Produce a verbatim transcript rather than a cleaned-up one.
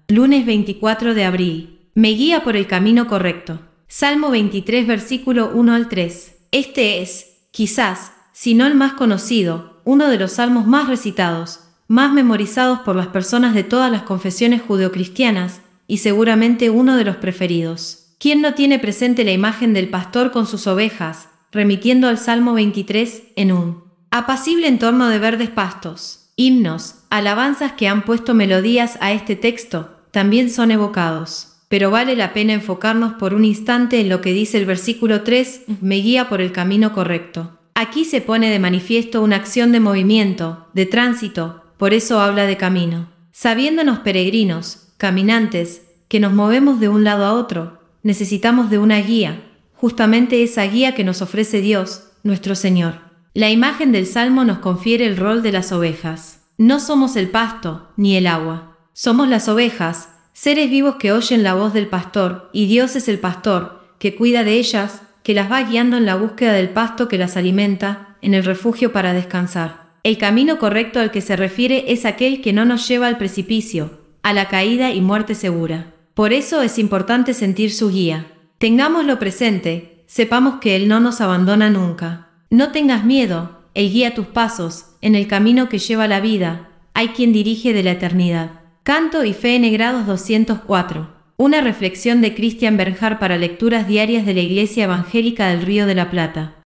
Lunes veinticuatro de abril. Me guía por el camino correcto. Salmo veintitrés, versículo uno al tres. Este es, quizás, si no el más conocido, uno de los salmos más recitados, más memorizados por las personas de todas las confesiones judeocristianas, y seguramente uno de los preferidos. ¿Quién no tiene presente la imagen del pastor con sus ovejas, remitiendo al Salmo veintitrés en un apacible entorno de verdes pastos? Himnos, alabanzas que han puesto melodías a este texto, también son evocados. Pero vale la pena enfocarnos por un instante en lo que dice el versículo tres, me guía por el camino correcto. Aquí se pone de manifiesto una acción de movimiento, de tránsito, por eso habla de camino. Sabiéndonos peregrinos, caminantes, que nos movemos de un lado a otro, necesitamos de una guía, justamente esa guía que nos ofrece Dios, nuestro Señor. La imagen del Salmo nos confiere el rol de las ovejas. No somos el pasto, ni el agua. Somos las ovejas, seres vivos que oyen la voz del pastor, y Dios es el pastor, que cuida de ellas, que las va guiando en la búsqueda del pasto que las alimenta, en el refugio para descansar. El camino correcto al que se refiere es aquel que no nos lleva al precipicio, a la caída y muerte segura. Por eso es importante sentir su guía. Tengámoslo presente, sepamos que Él no nos abandona nunca. No tengas miedo, Él guía tus pasos, en el camino que lleva la vida, hay quien dirige de la eternidad. Canto y Fe N grados doscientos cuatro. Una reflexión de Christian Bernhard para lecturas diarias de la Iglesia Evangélica del Río de la Plata.